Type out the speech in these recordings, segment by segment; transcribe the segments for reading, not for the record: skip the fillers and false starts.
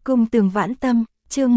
Cung Tường Vãn Tâm, chương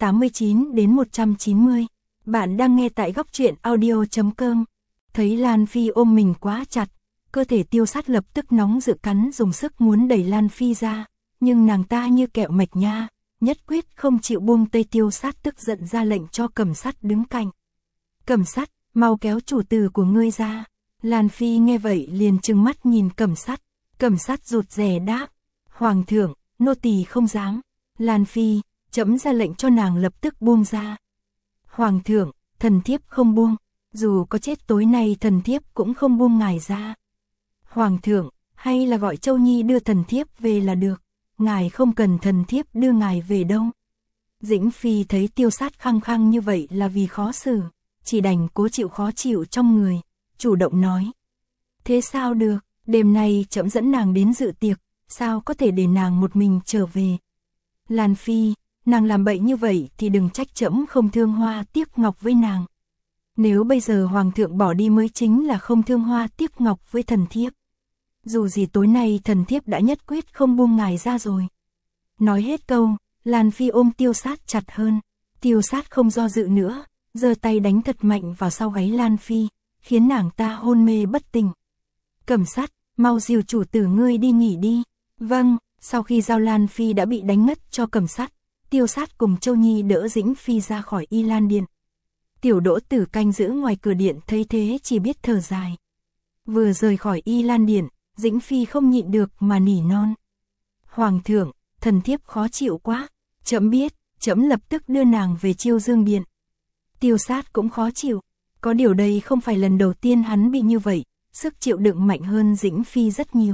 189 đến 190. Bạn đang nghe tại góc truyện audio.com. Thấy Lan Phi ôm mình quá chặt, cơ thể Tiêu Sát lập tức nóng dự cắn dùng sức muốn đẩy Lan Phi ra, nhưng nàng ta như kẹo mạch nha, nhất quyết không chịu buông tay. Tiêu Sát tức giận ra lệnh cho Cẩm Sát đứng cạnh. Cẩm Sát, mau kéo chủ tử của ngươi ra. Lan Phi nghe vậy liền trừng mắt nhìn Cẩm Sát. Cẩm Sát rụt rè đáp, Hoàng thượng, nô tỳ không dám. Lan Phi, trẫm ra lệnh cho nàng lập tức buông ra. Hoàng thượng, thần thiếp không buông, dù có chết tối nay thần thiếp cũng không buông ngài ra. Hoàng thượng, hay là gọi Châu Nhi đưa thần thiếp về là được, ngài không cần thần thiếp đưa ngài về đâu. Dĩnh Phi thấy Tiêu Sát khăng khăng như vậy là vì khó xử, chỉ đành cố chịu khó chịu trong người, chủ động nói. Thế sao được, đêm nay trẫm dẫn nàng đến dự tiệc, sao có thể để nàng một mình trở về. Lan Phi, nàng làm bậy như vậy thì đừng trách trẫm không thương hoa tiếc ngọc với nàng. Nếu bây giờ hoàng thượng bỏ đi mới chính là không thương hoa tiếc ngọc với thần thiếp. Dù gì tối nay thần thiếp đã nhất quyết không buông ngài ra rồi. Nói hết câu, Lan Phi ôm Tiêu Sát chặt hơn. Tiêu Sát không do dự nữa, giơ tay đánh thật mạnh vào sau gáy Lan Phi, khiến nàng ta hôn mê bất tỉnh. Cẩm Sát, mau dìu chủ tử ngươi đi nghỉ đi. Vâng. Sau khi giao Lan Phi đã bị đánh ngất cho Cẩm Sát, Tiêu Sát cùng Châu Nhi đỡ Dĩnh Phi ra khỏi Y Lan Điện. Tiểu Đỗ Tử canh giữ ngoài cửa điện thấy thế chỉ biết thở dài. Vừa rời khỏi Y Lan Điện, Dĩnh Phi không nhịn được mà nỉ non. Hoàng thượng, thần thiếp khó chịu quá, trẫm biết, trẫm lập tức đưa nàng về Chiêu Dương Điện. Tiêu Sát cũng khó chịu, có điều đây không phải lần đầu tiên hắn bị như vậy, sức chịu đựng mạnh hơn Dĩnh Phi rất nhiều.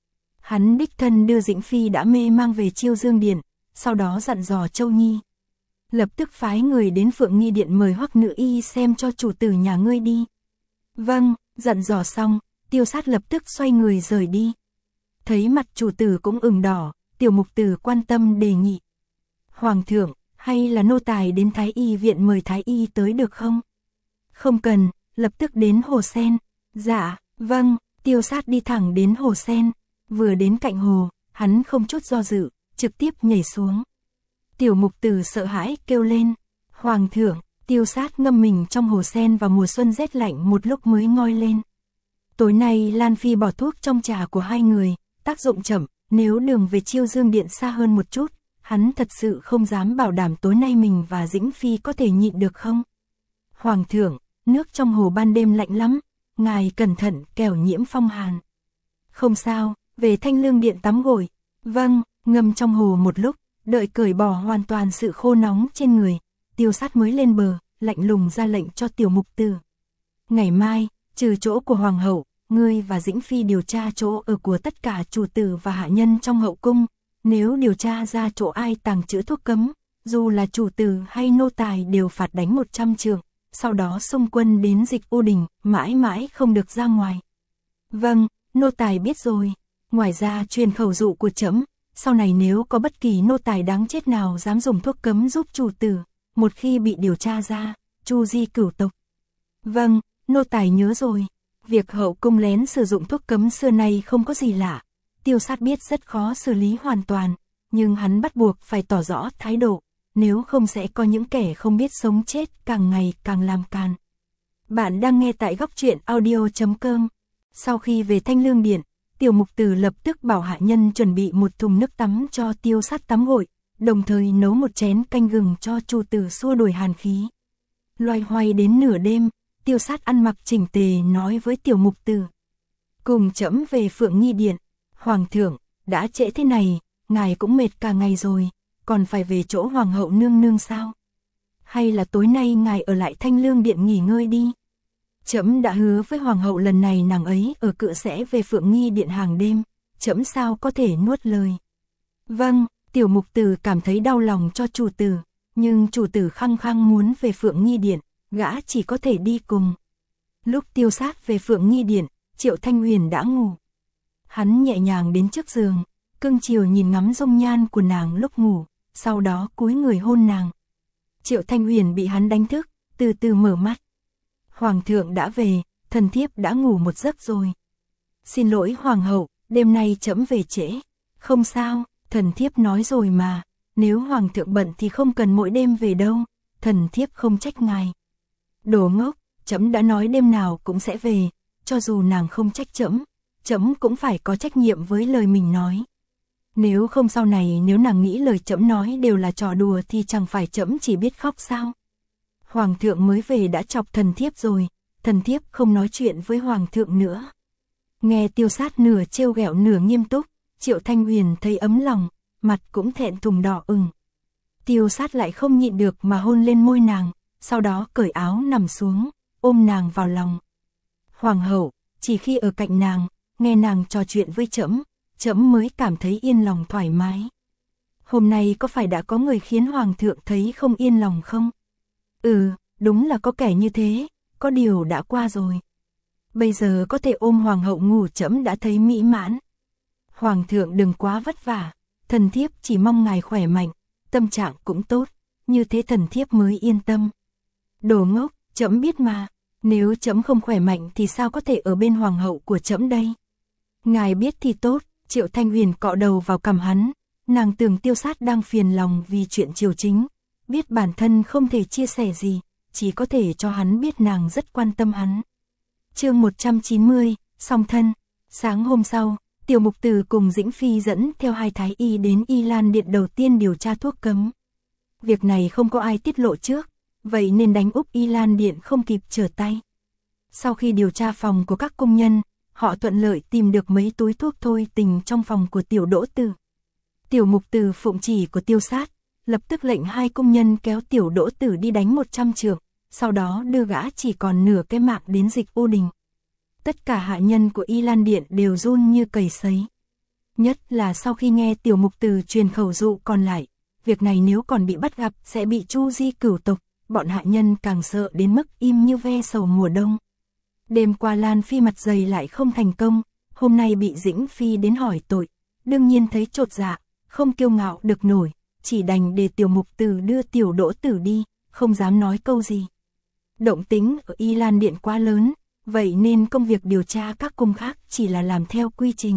Hắn đích thân đưa Dĩnh Phi đã mê mang về Chiêu Dương Điện, sau đó dặn dò Châu Nhi. Lập tức phái người đến Phượng Nghi Điện mời Hoắc Nữ Y xem cho chủ tử nhà ngươi đi. Vâng, dặn dò xong, Tiêu Sát lập tức xoay người rời đi. Thấy mặt chủ tử cũng ửng đỏ, Tiểu Mục Tử quan tâm đề nghị. Hoàng thượng, hay là nô tài đến Thái Y Viện mời Thái Y tới được không? Không cần, lập tức đến Hồ Sen. Dạ, vâng, Tiêu Sát đi thẳng đến Hồ Sen. Vừa đến cạnh hồ, hắn không chút do dự, trực tiếp nhảy xuống. Tiểu Mục Tử sợ hãi kêu lên. Hoàng thượng, Tiêu Sát ngâm mình trong hồ sen vào mùa xuân rét lạnh một lúc mới ngoi lên. Tối nay Lan Phi bỏ thuốc trong trà của hai người, tác dụng chậm, nếu đường về Chiêu Dương Điện xa hơn một chút, hắn thật sự không dám bảo đảm tối nay mình và Dĩnh Phi có thể nhịn được không. Hoàng thượng, nước trong hồ ban đêm lạnh lắm, ngài cẩn thận kẻo nhiễm phong hàn. Không sao. Về Thanh Lương Điện tắm gội. Vâng, ngâm trong hồ một lúc, đợi cởi bỏ hoàn toàn sự khô nóng trên người, Tiêu Sát mới lên bờ, lạnh lùng ra lệnh cho Tiểu Mục Tử. Ngày mai, trừ chỗ của Hoàng hậu, ngươi và Dĩnh Phi điều tra chỗ ở của tất cả chủ tử và hạ nhân trong hậu cung, nếu điều tra ra chỗ ai tàng trữ thuốc cấm, dù là chủ tử hay nô tài đều phạt đánh 100 trượng, sau đó xung quân đến Dịch U Đình, mãi mãi không được ra ngoài. Vâng, nô tài biết rồi. Ngoài ra truyền khẩu dụ của trẫm, sau này nếu có bất kỳ nô tài đáng chết nào dám dùng thuốc cấm giúp chủ tử, một khi bị điều tra ra, chu di cửu tộc. Vâng, nô tài nhớ rồi. Việc hậu cung lén sử dụng thuốc cấm xưa nay không có gì lạ. Tiêu Sát biết rất khó xử lý hoàn toàn, nhưng hắn bắt buộc phải tỏ rõ thái độ, nếu không sẽ có những kẻ không biết sống chết càng ngày càng làm càn. Bạn đang nghe tại góc truyện audio.com. Sau khi về Thanh Lương Điện, Tiểu Mục Tử lập tức bảo hạ nhân chuẩn bị một thùng nước tắm cho Tiêu Sát tắm gội, đồng thời nấu một chén canh gừng cho chủ tử xua đuổi hàn khí. Loay hoay đến nửa đêm, Tiêu Sát ăn mặc chỉnh tề nói với Tiểu Mục Tử. Cùng trẫm về Phượng Nghi Điện. Hoàng thượng, đã trễ thế này, ngài cũng mệt cả ngày rồi, còn phải về chỗ Hoàng hậu nương nương sao? Hay là tối nay ngài ở lại Thanh Lương Điện nghỉ ngơi đi? Trẫm đã hứa với Hoàng hậu lần này nàng ấy ở cự sẽ về Phượng Nghi Điện hàng đêm, trẫm sao có thể nuốt lời. Vâng, Tiểu Mục Tử cảm thấy đau lòng cho chủ tử, nhưng chủ tử khăng khăng muốn về Phượng Nghi Điện, gã chỉ có thể đi cùng. Lúc Tiêu Sát về Phượng Nghi Điện, Triệu Thanh Huyền đã ngủ. Hắn nhẹ nhàng đến trước giường, cưng chiều nhìn ngắm dung nhan của nàng lúc ngủ, sau đó cúi người hôn nàng. Triệu Thanh Huyền bị hắn đánh thức, từ từ mở mắt. Hoàng thượng đã về, thần thiếp đã ngủ một giấc rồi. Xin lỗi Hoàng hậu, đêm nay trẫm về trễ. Không sao, thần thiếp nói rồi mà. nếu hoàng thượng bận thì không cần mỗi đêm về đâu, thần thiếp không trách ngài. Đồ ngốc, trẫm đã nói đêm nào cũng sẽ về, cho dù nàng không trách trẫm cũng phải có trách nhiệm với lời mình nói. Nếu không sau này nếu nàng nghĩ lời trẫm nói đều là trò đùa thì chẳng phải trẫm chỉ biết khóc sao? Hoàng thượng mới về đã chọc thần thiếp rồi, thần thiếp không nói chuyện với hoàng thượng nữa. Nghe Tiêu Sát nửa trêu ghẹo nửa nghiêm túc, Triệu Thanh Huyền thấy ấm lòng, mặt cũng thẹn thùng đỏ ửng. Tiêu Sát lại không nhịn được mà hôn lên môi nàng, sau đó cởi áo nằm xuống, ôm nàng vào lòng. Hoàng hậu, chỉ khi ở cạnh nàng, nghe nàng trò chuyện với trẫm mới cảm thấy yên lòng thoải mái. Hôm nay có phải đã có người khiến hoàng thượng thấy không yên lòng không? Ừ, đúng là có kẻ như thế, có điều đã qua rồi. Bây giờ có thể ôm hoàng hậu ngủ trẫm đã thấy mỹ mãn. Hoàng thượng đừng quá vất vả, thần thiếp chỉ mong ngài khỏe mạnh, tâm trạng cũng tốt, như thế thần thiếp mới yên tâm. Đồ ngốc, trẫm biết mà, nếu trẫm không khỏe mạnh thì sao có thể ở bên hoàng hậu của trẫm đây? Ngài biết thì tốt. Triệu Thanh Huyền cọ đầu vào cằm hắn, nàng tưởng Tiêu Sát đang phiền lòng vì chuyện triều chính, biết bản thân không thể chia sẻ gì, chỉ có thể cho hắn biết nàng rất quan tâm hắn. Chương 190, song thân. Sáng hôm sau, Tiểu Mục Tử cùng Dĩnh Phi dẫn theo hai thái y đến Y Lan Điện đầu tiên điều tra thuốc cấm. Việc này không có ai tiết lộ trước, vậy nên đánh úp Y Lan Điện không kịp trở tay. Sau khi điều tra phòng của các công nhân, họ thuận lợi tìm được mấy túi thuốc thôi tình trong phòng của Tiểu Đỗ Tử. Tiểu Mục Tử phụng chỉ của Tiêu Sát, lập tức lệnh hai công nhân kéo Tiểu Đỗ Tử đi đánh 100 trượng, sau đó đưa gã chỉ còn nửa cái mạng đến Dịch Ô Đình. Tất cả hạ nhân của Y Lan Điện đều run như cầy sấy. Nhất là sau khi nghe Tiểu Mục Tử truyền khẩu dụ còn lại, việc này nếu còn bị bắt gặp sẽ bị chu di cửu tộc, bọn hạ nhân càng sợ đến mức im như ve sầu mùa đông. Đêm qua Lan Phi mặt dày lại không thành công, hôm nay bị Dĩnh Phi đến hỏi tội, đương nhiên thấy chột dạ, không kiêu ngạo được nổi, chỉ đành để Tiểu Mục Tử đưa Tiểu Đỗ Tử đi, không dám nói câu gì. Động tính ở Y Lan Điện quá lớn, vậy nên công việc điều tra các cung khác chỉ là làm theo quy trình.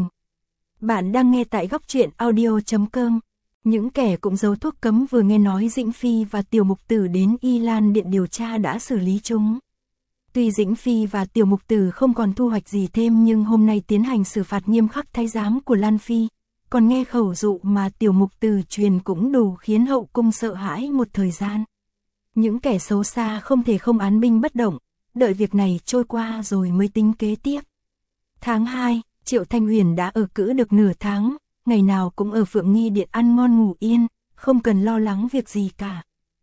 Bạn đang nghe tại góc truyện audio.com. Những kẻ cũng giấu thuốc cấm vừa nghe nói Dĩnh Phi và Tiểu Mục Tử đến Y Lan Điện điều tra đã xử lý chúng. Tuy Dĩnh Phi và Tiểu Mục Tử không còn thu hoạch gì thêm nhưng hôm nay tiến hành xử phạt nghiêm khắc thái giám của Lan Phi, còn nghe khẩu dụ mà Tiểu Mục Tử truyền cũng đủ khiến hậu cung sợ hãi một thời gian. Những kẻ xấu xa không thể không án binh bất động, đợi việc này trôi qua rồi mới tính kế tiếp. Tháng 2, Triệu Thanh Huyền đã ở cữ được nửa tháng, ngày nào cũng ở Phượng Nghi Điện ăn ngon ngủ yên, không cần lo lắng việc gì cả.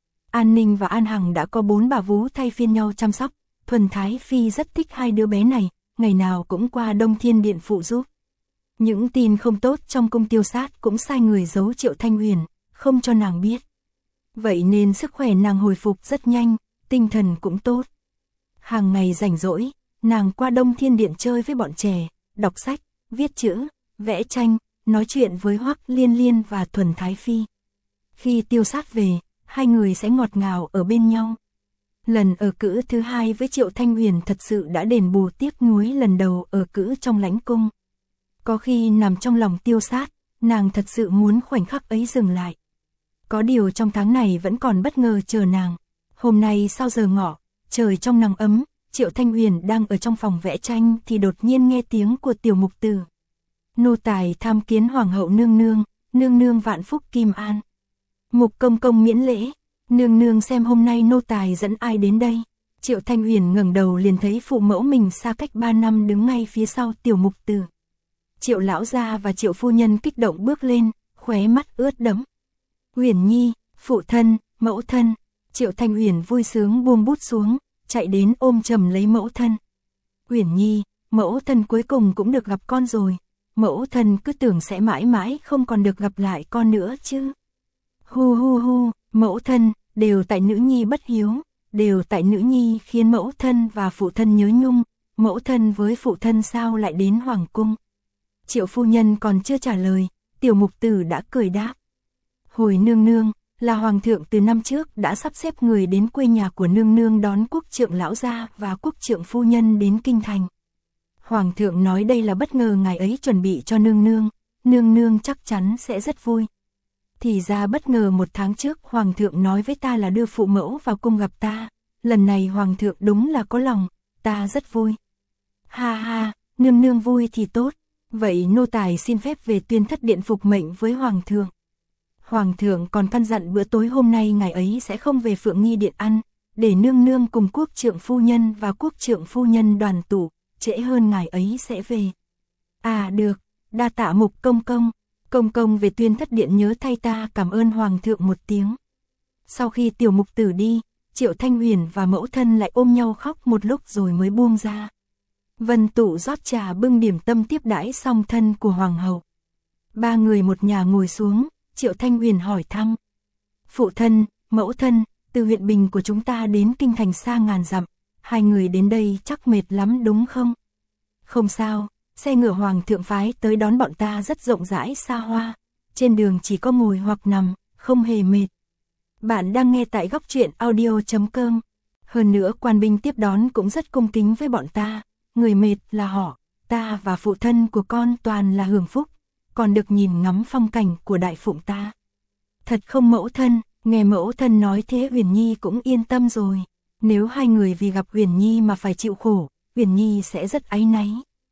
An Ninh và An Hằng đã có 4 bà vú thay phiên nhau chăm sóc. Thuần Thái Phi rất thích hai đứa bé này, ngày nào cũng qua Đông Thiên Điện phụ giúp. Những tin không tốt trong cung Tiêu Sát cũng sai người giấu Triệu Thanh Huyền, không cho nàng biết. Vậy nên sức khỏe nàng hồi phục rất nhanh, tinh thần cũng tốt. Hàng ngày rảnh rỗi, nàng qua Đông Thiên Điện chơi với bọn trẻ, đọc sách, viết chữ, vẽ tranh, nói chuyện với Hoắc Liên Liên và Thuần Thái Phi. Khi Tiêu Sát về, hai người sẽ ngọt ngào ở bên nhau. Lần ở cữ thứ hai với Triệu Thanh Huyền thật sự đã đền bù tiếc nuối lần đầu ở cữ trong lãnh cung. Có khi nằm trong lòng Tiêu Sát, nàng thật sự muốn khoảnh khắc ấy dừng lại. Có điều trong tháng này vẫn còn bất ngờ chờ nàng. Hôm nay sau giờ ngọ, trời trong nắng ấm, Triệu Thanh Huyền đang ở trong phòng vẽ tranh thì đột nhiên nghe tiếng của Tiểu Mục Tử. Nô tài tham kiến Hoàng hậu nương nương vạn phúc kim an. Mục công công miễn lễ. Nương nương xem hôm nay nô tài dẫn ai đến đây. Triệu Thanh Huyền ngẩng đầu liền thấy phụ mẫu mình xa cách 3 năm đứng ngay phía sau Tiểu Mục Tử. Triệu lão gia và Triệu phu nhân kích động bước lên, khóe mắt ướt đẫm. Huyền Nhi, phụ thân, mẫu thân. Triệu Thanh Huyền vui sướng buông bút xuống, chạy đến ôm chầm lấy mẫu thân. Huyền Nhi, mẫu thân cuối cùng cũng được gặp con rồi. Mẫu thân cứ tưởng sẽ mãi mãi không còn được gặp lại con nữa chứ. Hu hu hu, mẫu thân, đều tại nữ nhi bất hiếu, đều tại nữ nhi khiến mẫu thân và phụ thân nhớ nhung, mẫu thân với phụ thân sao lại đến hoàng cung. Triệu phu nhân còn chưa trả lời, Tiểu Mục Tử đã cười đáp. Hồi nương nương, là hoàng thượng từ năm trước đã sắp xếp người đến quê nhà của nương nương đón quốc trượng lão gia và quốc trượng phu nhân đến kinh thành. Hoàng thượng nói đây là bất ngờ ngài ấy chuẩn bị cho nương nương chắc chắn sẽ rất vui. Thì ra bất ngờ 1 tháng trước Hoàng thượng nói với ta là đưa phụ mẫu vào cung gặp ta, lần này Hoàng thượng đúng là có lòng, ta rất vui. Ha ha, nương nương vui thì tốt, vậy nô tài xin phép về Tuyên Thất Điện phục mệnh với Hoàng thượng. Hoàng thượng còn căn dặn bữa tối hôm nay ngài ấy sẽ không về Phượng Nghi Điện ăn, để nương nương cùng quốc trượng phu nhân và quốc trượng phu nhân đoàn tụ, trễ hơn ngài ấy sẽ về. À được, đa tạ Mục công công về Tuyên Thất Điện nhớ thay ta cảm ơn Hoàng thượng một tiếng. Sau khi tiểu mục tử đi, Triệu Thanh Huyền và mẫu thân lại ôm nhau khóc một lúc rồi mới buông ra. Vân Tụ rót trà bưng điểm tâm tiếp đãi song thân của Hoàng hậu. 3 người một nhà ngồi xuống, Triệu Thanh Huyền hỏi thăm. Phụ thân, mẫu thân, từ huyện Bình của chúng ta đến kinh thành xa ngàn dặm, 2 người đến đây chắc mệt lắm đúng không? Không sao, xe ngựa Hoàng thượng phái tới đón bọn ta rất rộng rãi xa hoa, trên đường chỉ có ngồi hoặc nằm, không hề mệt. Bạn đang nghe tại Góc Truyện Audio.com. Hơn nữa quan binh tiếp đón cũng rất cung kính với bọn ta, người mệt là họ, ta và phụ thân của con toàn là hưởng phúc, còn được nhìn ngắm phong cảnh của đại phụng ta. Thật không mẫu thân, nghe mẫu thân nói thế Huyền Nhi cũng yên tâm rồi, nếu 2 người vì gặp Huyền Nhi mà phải chịu khổ, Huyền Nhi sẽ rất áy náy.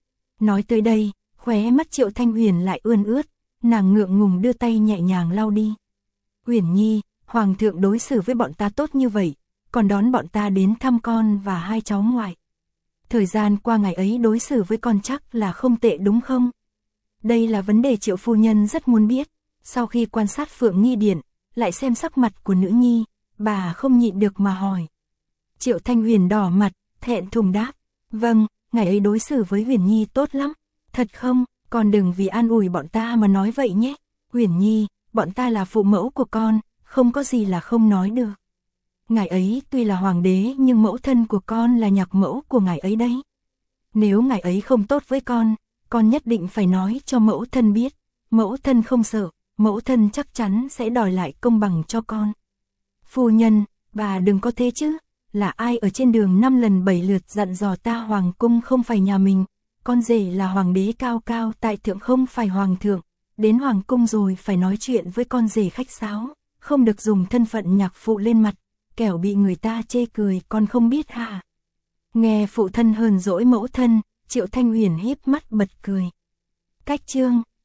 Nói tới đây, khóe mắt Triệu Thanh Huyền lại ươn ướt, nàng ngượng ngùng đưa tay nhẹ nhàng lau đi. Huyền Nhi, Hoàng thượng đối xử với bọn ta tốt như vậy, còn đón bọn ta đến thăm con và 2 cháu ngoại. Thời gian qua ngày ấy đối xử với con chắc là không tệ đúng không? Đây là vấn đề Triệu phu nhân rất muốn biết. Sau khi quan sát Phượng Nghi Điện, lại xem sắc mặt của nữ nhi, bà không nhịn được mà hỏi. Triệu Thanh Huyền đỏ mặt, thẹn thùng đáp. Vâng, ngày ấy đối xử với Huyền Nhi tốt lắm. Thật không, con đừng vì an ủi bọn ta mà nói vậy nhé. Huyền Nhi, bọn ta là phụ mẫu của con, không có gì là không nói được. Ngài ấy tuy là hoàng đế nhưng mẫu thân của con là nhạc mẫu của ngài ấy đấy. Nếu ngài ấy không tốt với con nhất định phải nói cho mẫu thân biết. Mẫu thân không sợ, mẫu thân chắc chắn sẽ đòi lại công bằng cho con. Phu nhân, bà đừng có thế chứ, là ai ở trên đường 5 lần 7 lượt dặn dò ta hoàng cung không phải nhà mình, con rể là hoàng đế cao cao tại thượng không phải hoàng thượng, đến hoàng cung rồi phải nói chuyện với con rể khách sáo, không được dùng thân phận nhạc phụ lên mặt, kẻo bị người ta chê cười con không biết hả? Nghe phụ thân hờn dỗi mẫu thân, Triệu Thanh Huyền híp mắt bật cười. Cách chương